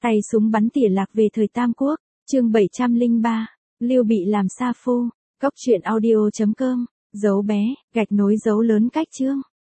Tay súng bắn tỉa lạc về thời Tam Quốc, chương 703, Lưu Bị làm sa phu, cóc truyện audio.com, dấu bé, gạch nối dấu lớn cách chương.